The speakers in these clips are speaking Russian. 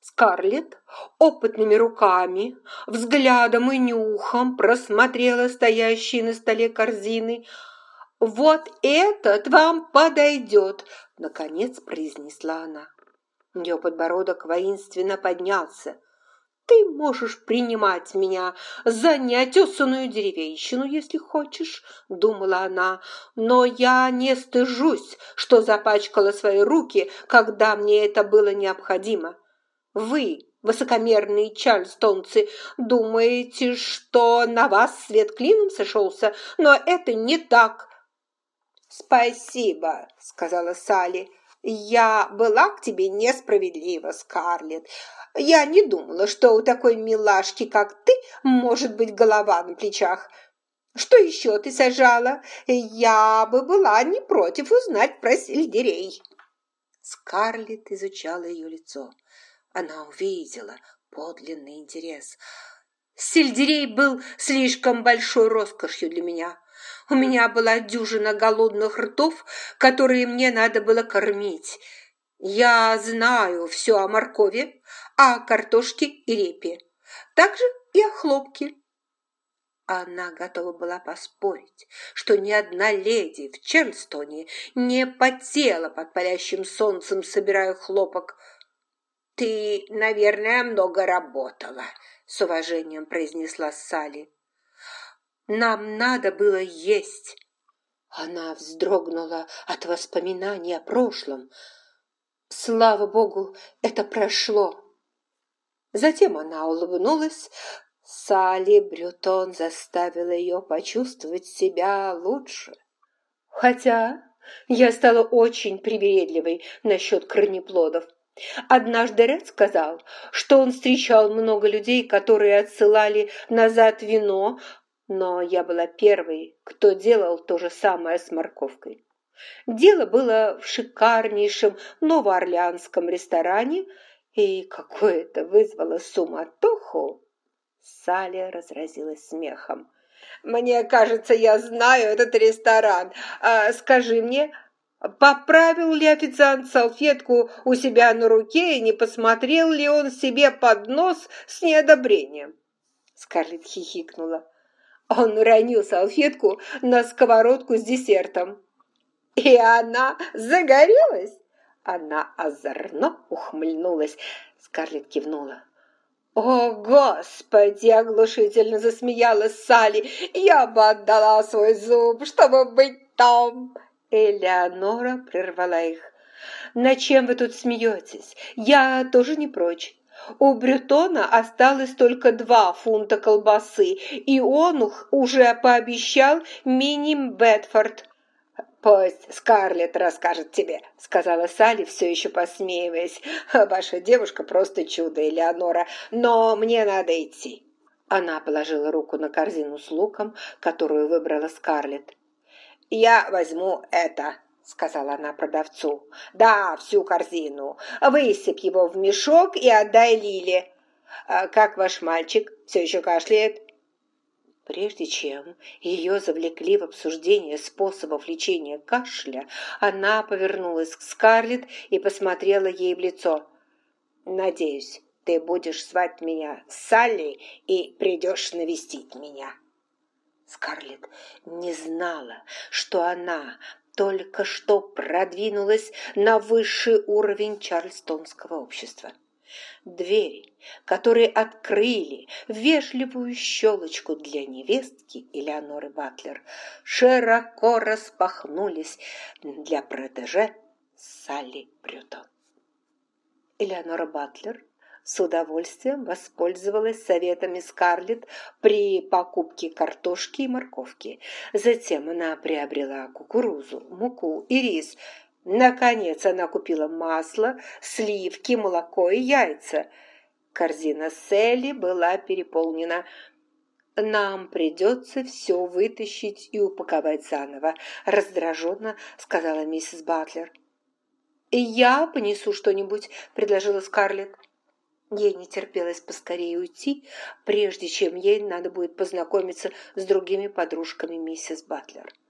Скарлетт опытными руками, взглядом и нюхом просмотрела стоящие на столе корзины. «Вот этот вам подойдет!» – наконец произнесла она. Ее подбородок воинственно поднялся. «Ты можешь принимать меня за неотесанную деревенщину, если хочешь», — думала она, «но я не стыжусь, что запачкала свои руки, когда мне это было необходимо. Вы, высокомерные чарльстонцы, думаете, что на вас свет клином сошелся, но это не так». «Спасибо», — сказала Салли. «Я была к тебе несправедлива, Скарлетт. Я не думала, что у такой милашки, как ты, может быть голова на плечах. Что еще ты сажала? Я бы была не против узнать про сельдерей». Скарлетт изучала ее лицо. Она увидела подлинный интерес. «Сельдерей был слишком большой роскошью для меня. У меня была дюжина голодных ртов, которые мне надо было кормить. Я знаю все о моркови, о картошке и репе, также и о хлопке». Она готова была поспорить, что ни одна леди в Чарльстоне не потела под палящим солнцем, собирая хлопок. «Ты, наверное, много работала», — с уважением произнесла Салли. «Нам надо было есть». Она вздрогнула от воспоминаний о прошлом. Слава богу, это прошло. Затем она улыбнулась. Салли Брютон заставила ее почувствовать себя лучше. Хотя я стала очень привередливой насчет корнеплодов. Однажды Ред сказал, что он встречал много людей, которые отсылали назад вино, но я была первой, кто делал то же самое с морковкой. Дело было в шикарнейшем новоорлеанском ресторане, и какое-то вызвало суматоху. Салли разразилась смехом. «Мне кажется, я знаю этот ресторан. Скажи мне, поправил ли официант салфетку у себя на руке и не посмотрел ли он себе под нос с неодобрением?» Скарлетт хихикнула. Он уронил салфетку на сковородку с десертом. «И она загорелась?» Она озорно ухмыльнулась. Скарлетт кивнула. «О, Господи!» – оглушительно засмеялась Салли. «Я бы отдала свой зуб, чтобы быть там!» Элеонора прервала их. «Над чем вы тут смеетесь? Я тоже не прочь. У Брютона осталось только 2 фунта колбасы, и он уже пообещал мини-Бетфорд». «Пусть Скарлетт расскажет тебе», — сказала Салли, все еще посмеиваясь. «Ваша девушка просто чудо, Элеонора, но мне надо идти». Она положила руку на корзину с луком, которую выбрала Скарлетт. «Я возьму это», — сказала она продавцу. «Да, всю корзину. Высыпь его в мешок и отдай Лиле. Как ваш мальчик? Все еще кашляет?» Прежде чем ее завлекли в обсуждение способов лечения кашля, она повернулась к Скарлетт и посмотрела ей в лицо. «Надеюсь, ты будешь звать меня Салли и придешь навестить меня». Скарлетт не знала, что она только что продвинулась на высший уровень чарльстонского общества. Двери, которые открыли вежливую щелочку для невестки Элеоноры Батлер, широко распахнулись для протеже Салли Брютон. Элеонора Батлер с удовольствием воспользовалась советами Скарлетт при покупке картошки и морковки. Затем она приобрела кукурузу, муку и рис. Наконец она купила масло, сливки, молоко и яйца. Корзина Селли была переполнена. «Нам придется все вытащить и упаковать заново», – раздраженно сказала миссис Батлер. «Я понесу что-нибудь», – предложила Скарлетт. Ей не терпелось поскорее уйти, прежде чем ей надо будет познакомиться с другими подружками миссис Батлер.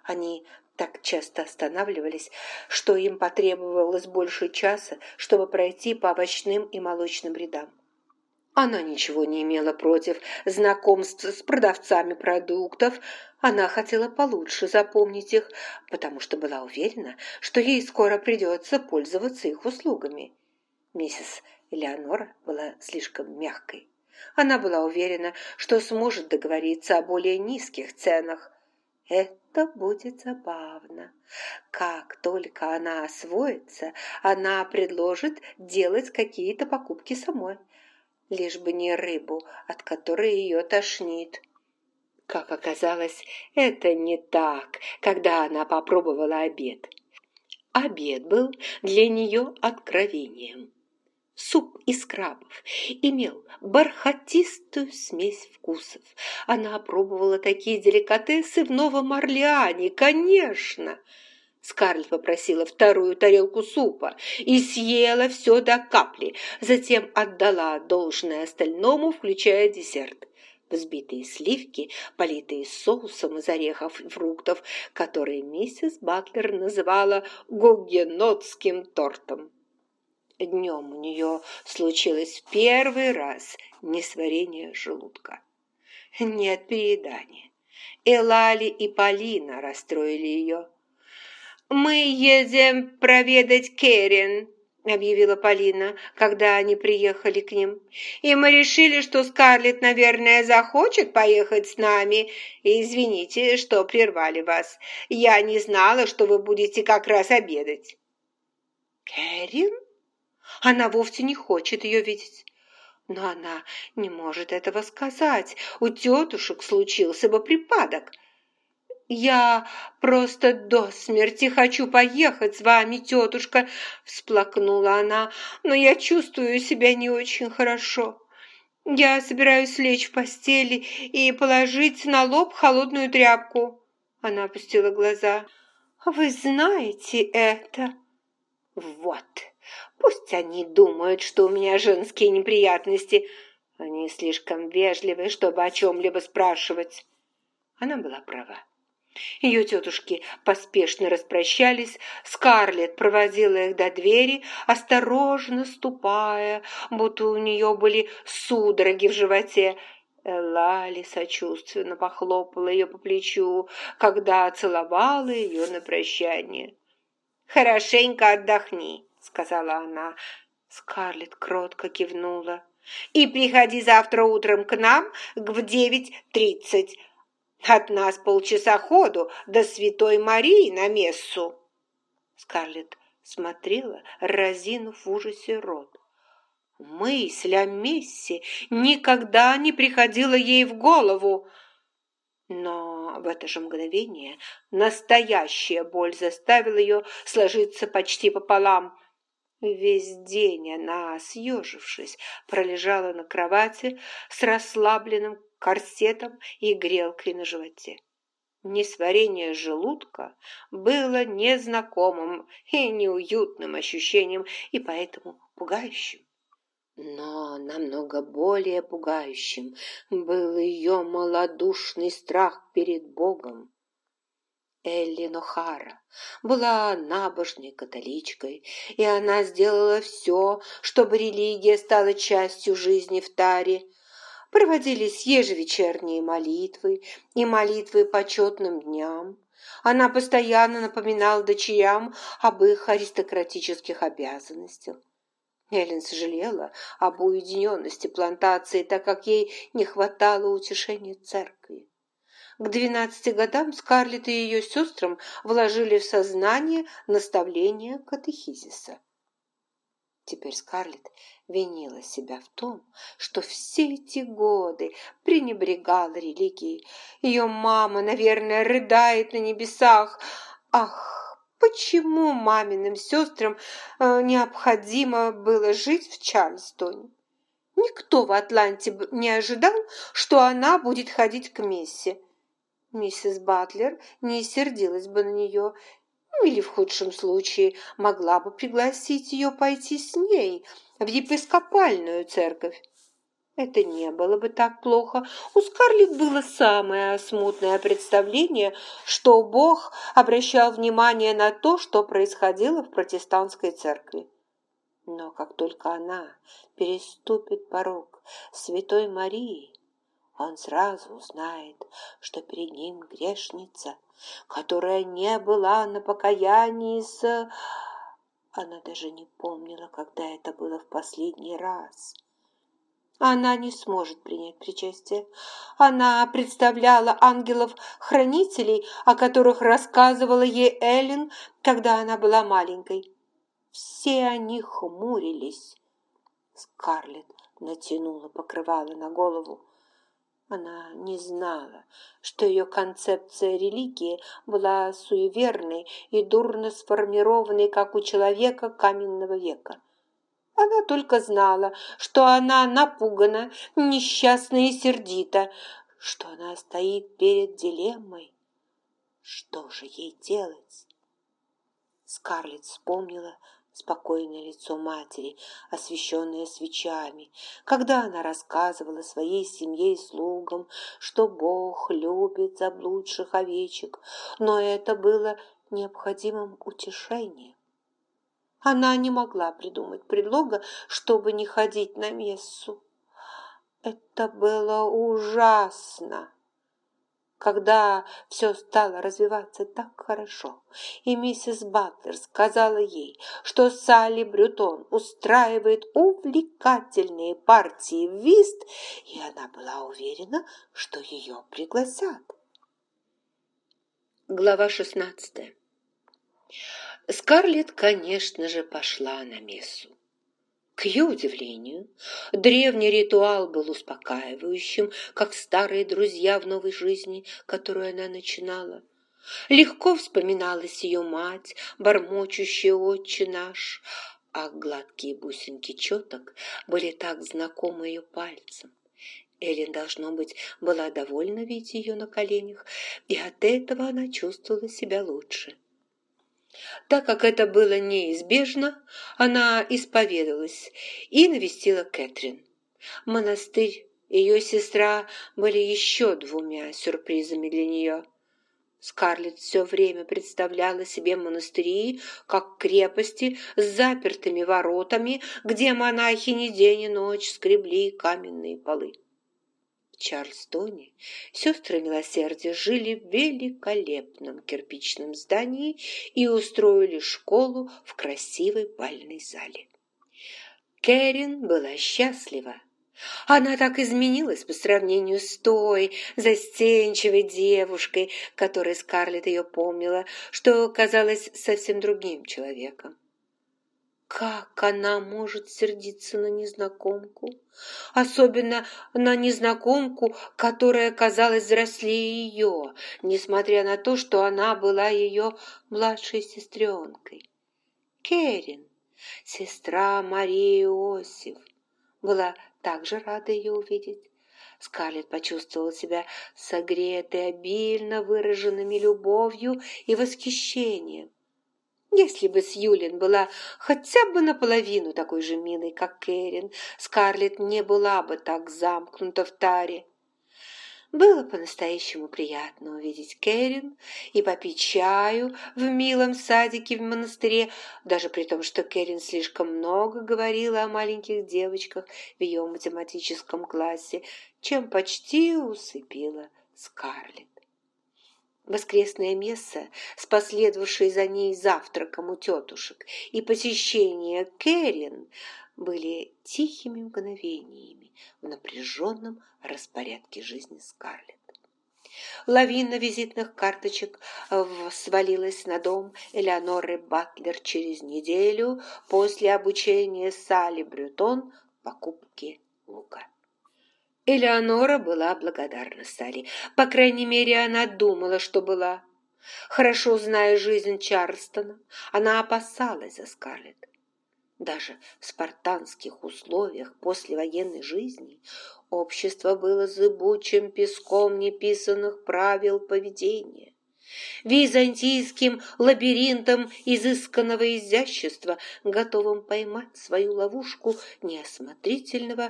Они так часто останавливались, что им потребовалось больше часа, чтобы пройти по овощным и молочным рядам. Она ничего не имела против знакомств с продавцами продуктов. Она хотела получше запомнить их, потому что была уверена, что ей скоро придется пользоваться их услугами. Миссис Элеонора была слишком мягкой. Она была уверена, что сможет договориться о более низких ценах. Это будет забавно. Как только она освоится, она предложит делать какие-то покупки самой, лишь бы не рыбу, от которой ее тошнит. Как оказалось, это не так, когда она попробовала обед. Обед был для нее откровением. Суп из крабов имел бархатистую смесь вкусов. Она пробовала такие деликатесы в Новом Орлеане, конечно. Скарлетт попросила вторую тарелку супа и съела все до капли, затем отдала должное остальному, включая десерт. Взбитые сливки, политые соусом из орехов и фруктов, которые миссис Батлер называла гугенотским тортом. Днем у нее случилось в первый раз несварение желудка. Нет переедания. Элали и Полина расстроили ее. «Мы едем проведать Кэрин», — объявила Полина, когда они приехали к ним. «И мы решили, что Скарлетт, наверное, захочет поехать с нами. И извините, что прервали вас. Я не знала, что вы будете как раз обедать». «Кэрин? Она вовсе не хочет ее видеть». Но она не может этого сказать. У тетушек случился бы припадок. «Я просто до смерти хочу поехать с вами, тетушка», – всплакнула она, «но я чувствую себя не очень хорошо. Я собираюсь лечь в постели и положить на лоб холодную тряпку». Она опустила глаза. «Вы знаете это?» «Вот, пусть они думают, что у меня женские неприятности. Они слишком вежливы, чтобы о чем-либо спрашивать». Она была права. Ее тетушки поспешно распрощались, Скарлетт проводила их до двери, осторожно ступая, будто у нее были судороги в животе. Элали сочувственно похлопала ее по плечу, когда целовала ее на прощание. «Хорошенько отдохни», — сказала она. Скарлетт кротко кивнула. «И приходи завтра утром к нам в 9:30. От нас полчаса ходу до Святой Марии на мессу». Скарлетт смотрела, разинув в ужасе рот. Мысль о мессе никогда не приходила ей в голову. Но в это же мгновение настоящая боль заставила ее сложиться почти пополам. Весь день она, съежившись, пролежала на кровати с расслабленным корсетом и грелкой на животе. Несварение желудка было незнакомым и неуютным ощущением, и поэтому пугающим. Но намного более пугающим был ее малодушный страх перед Богом. Эллин О'Хара была набожной католичкой, и она сделала все, чтобы религия стала частью жизни в Таре. Проводились ежевечерние молитвы и молитвы по почетным дням. Она постоянно напоминала дочерям об их аристократических обязанностях. Эллен сожалела об уединенности плантации, так как ей не хватало утешения церкви. К 12 годам Скарлетт и ее сестрам вложили в сознание наставления катехизиса. Теперь Скарлетт винила себя в том, что все эти годы пренебрегала религией. Ее мама, наверное, рыдает на небесах. Ах, почему маминым сестрам необходимо было жить в Чарльстоне? Никто в Атланте не ожидал, что она будет ходить к мессе. Миссис Батлер не сердилась бы на нее, или в худшем случае могла бы пригласить ее пойти с ней в епископальную церковь. Это не было бы так плохо. У Скарлетт было самое смутное представление, что Бог обращал внимание на то, что происходило в протестантской церкви. Но как только она переступит порог Святой Марии, он сразу узнает, что перед ним грешница, которая не была на покаянии с... Она даже не помнила, когда это было в последний раз. Она не сможет принять причастие. Она представляла ангелов-хранителей, о которых рассказывала ей Эллен, когда она была маленькой. Все они хмурились. Скарлетт натянула покрывало на голову. Она не знала, что ее концепция религии была суеверной и дурно сформированной, как у человека каменного века. Она только знала, что она напугана, несчастна и сердита, что она стоит перед дилеммой. Что же ей делать? Скарлетт вспомнила спокойное лицо матери, освещенное свечами, когда она рассказывала своей семье и слугам, что Бог любит заблудших овечек, но это было необходимым утешением. Она не могла придумать предлога, чтобы не ходить на мессу. Это было ужасно. Когда все стало развиваться так хорошо, и миссис Батлер сказала ей, что Салли Брютон устраивает увлекательные партии в вист, и она была уверена, что ее пригласят. Глава 16. Скарлетт, конечно же, пошла на мессу. К ее удивлению, древний ритуал был успокаивающим, как старые друзья в новой жизни, которую она начинала. Легко вспоминалась ее мать, бормочущая «Отче наш», а гладкие бусинки четок были так знакомы ее пальцам. Эллен, должно быть, была довольна видеть ее на коленях, и от этого она чувствовала себя лучше. Так как это было неизбежно, она исповедалась и навестила Кэтрин. Монастырь и ее сестра были еще двумя сюрпризами для нее. Скарлетт все время представляла себе монастыри как крепости с запертыми воротами, где монахини день и ночь скребли каменные полы. В Чарльстоне сестры милосердия жили в великолепном кирпичном здании и устроили школу в красивой бальной зале. Кэрин была счастлива. Она так изменилась по сравнению с той застенчивой девушкой, которой Скарлетт ее помнила, что казалась совсем другим человеком. Как она может сердиться на незнакомку? Особенно на незнакомку, которая казалась взрослее ее, несмотря на то, что она была ее младшей сестренкой. Кэрин, сестра Марии Иосиф, была также рада ее увидеть. Скарлетт почувствовала себя согретой обильно выраженными любовью и восхищением. Если бы Сьюлин была хотя бы наполовину такой же милой, как Кэрин, Скарлетт не была бы так замкнута в таре. Было по-настоящему приятно увидеть Кэрин и попить чаю в милом садике в монастыре, даже при том, что Кэрин слишком много говорила о маленьких девочках в ее математическом классе, чем почти усыпила Скарлетт. Воскресная месса с последовавшей за ней завтраком у тетушек и посещение Кэрин были тихими мгновениями в напряженном распорядке жизни Скарлетт. Лавина визитных карточек свалилась на дом Элеоноры Батлер через неделю после обучения Салли Брютон покупке лука. Элеонора была благодарна Салли. По крайней мере, она думала, что была. Хорошо зная жизнь Чарльстона, она опасалась за Скарлетт. Даже в спартанских условиях послевоенной жизни общество было зыбучим песком неписанных правил поведения, византийским лабиринтом изысканного изящества, готовым поймать свою ловушку неосмотрительного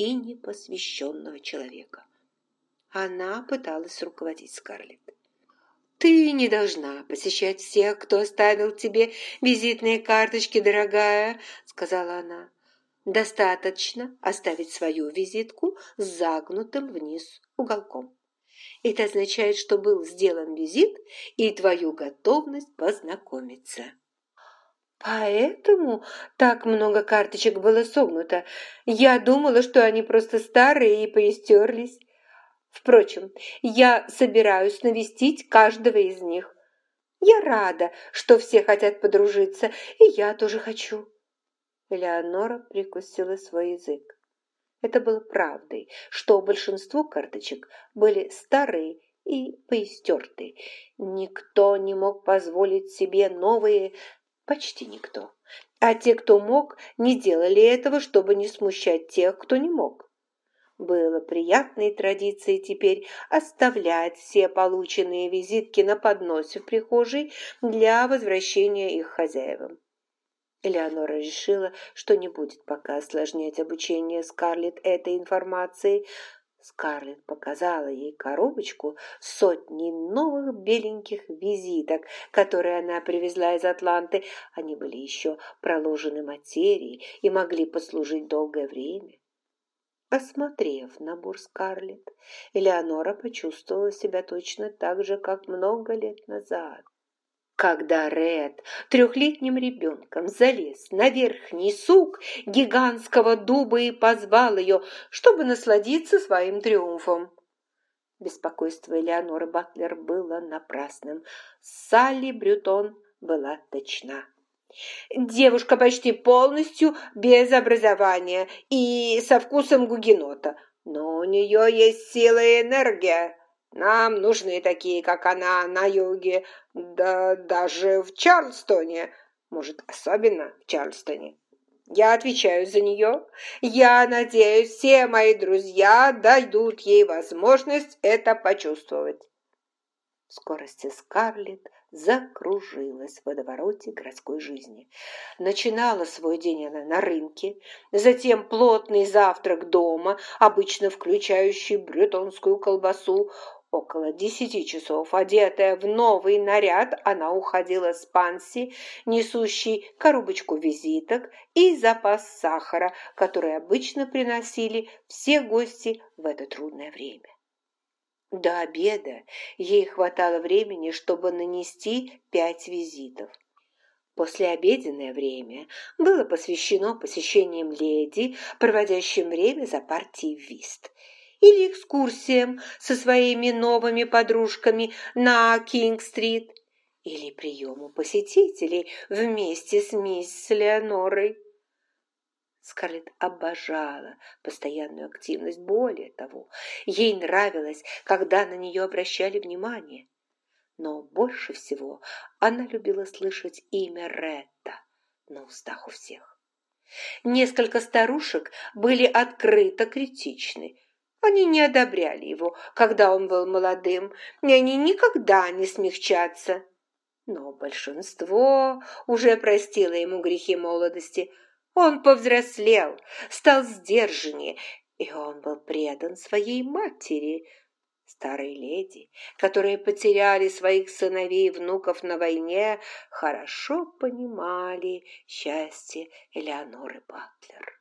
и непосвященного человека. Она пыталась руководить Скарлетт. «Ты не должна посещать всех, кто оставил тебе визитные карточки, дорогая», — сказала она. «Достаточно оставить свою визитку с загнутым вниз уголком. Это означает, что был сделан визит и твою готовность познакомиться». «Поэтому так много карточек было согнуто. Я думала, что они просто старые и поистерлись. Впрочем, я собираюсь навестить каждого из них. Я рада, что все хотят подружиться, и я тоже хочу». Элеонора прикусила свой язык. Это было правдой, что большинство карточек были старые и поистертые. Никто не мог позволить себе новые, почти никто. А те, кто мог, не делали этого, чтобы не смущать тех, кто не мог. Было приятной традицией теперь оставлять все полученные визитки на подносе в прихожей для возвращения их хозяевам. Элеонора решила, что не будет пока осложнять обучение Скарлетт этой информацией. Скарлетт показала ей коробочку с сотней новых беленьких визиток, которые она привезла из Атланты. Они были еще проложены материей и могли послужить долгое время. Осмотрев набор Скарлетт, Элеонора почувствовала себя точно так же, как много лет назад. Когда Ред трехлетним ребенком залез на верхний сук гигантского дуба и позвал ее, чтобы насладиться своим триумфом. Беспокойство Элеоноры Батлер было напрасным. Салли Брютон была точна. Девушка почти полностью без образования и со вкусом гугенота, но у нее есть сила и энергия. Нам нужны такие, как она, на юге, да даже в Чарльстоне, может, особенно в Чарльстоне. Я отвечаю за нее. Я надеюсь, все мои друзья дадут ей возможность это почувствовать. В скорости Скарлетт закружилась в водовороте городской жизни. Начинала свой день она на рынке, затем плотный завтрак дома, обычно включающий брютонскую колбасу. Около 10 часов, одетая в новый наряд, она уходила с Панси, несущей коробочку визиток и запас сахара, который обычно приносили все гости в это трудное время. До обеда ей хватало времени, чтобы нанести 5 визитов. Послеобеденное время было посвящено посещениям леди, проводящим время за партией в вист, или экскурсиям со своими новыми подружками на Кинг-стрит, или приему посетителей вместе с мисс Леонорой. Скарлетт обожала постоянную активность. Более того, ей нравилось, когда на нее обращали внимание. Но больше всего она любила слышать имя Ретта на устах у всех. Несколько старушек были открыто критичны. Они не одобряли его, когда он был молодым, и они никогда не смягчатся. Но большинство уже простило ему грехи молодости. Он повзрослел, стал сдержаннее, и он был предан своей матери. Старые леди, которые потеряли своих сыновей и внуков на войне, хорошо понимали счастье Элеоноры Батлер.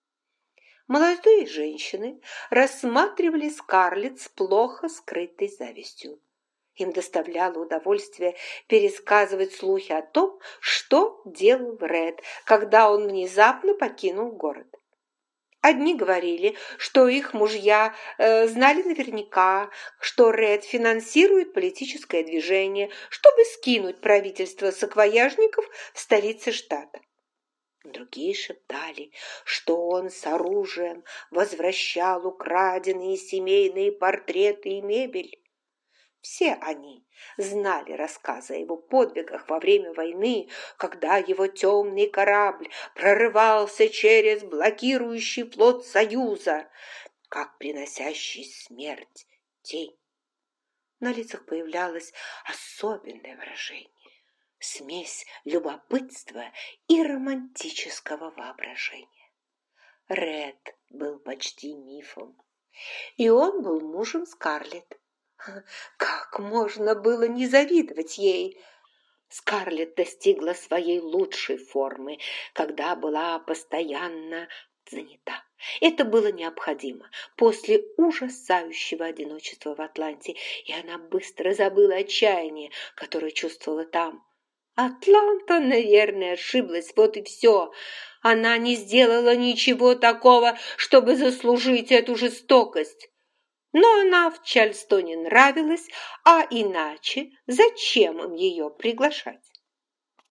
Молодые женщины рассматривали Скарлетт с плохо скрытой завистью. Им доставляло удовольствие пересказывать слухи о том, что делал Ред, когда он внезапно покинул город. Одни говорили, что их мужья знали наверняка, что Ред финансирует политическое движение, чтобы скинуть правительство саквояжников в столице штата. Другие шептали, что он с оружием возвращал украденные семейные портреты и мебель. Все они знали рассказы о его подвигах во время войны, когда его темный корабль прорывался через блокирующий флот Союза, как приносящий смерть тень. На лицах появлялось особенное выражение, смесь любопытства и романтического воображения. Ред был почти мифом. И он был мужем Скарлетт. Как можно было не завидовать ей? Скарлетт достигла своей лучшей формы, когда была постоянно занята. Это было необходимо после ужасающего одиночества в Атланте, и она быстро забыла отчаяние, которое чувствовала там. Атланта, наверное, ошиблась, вот и все. Она не сделала ничего такого, чтобы заслужить эту жестокость. Но она в Чарльстоне нравилась, а иначе зачем им ее приглашать?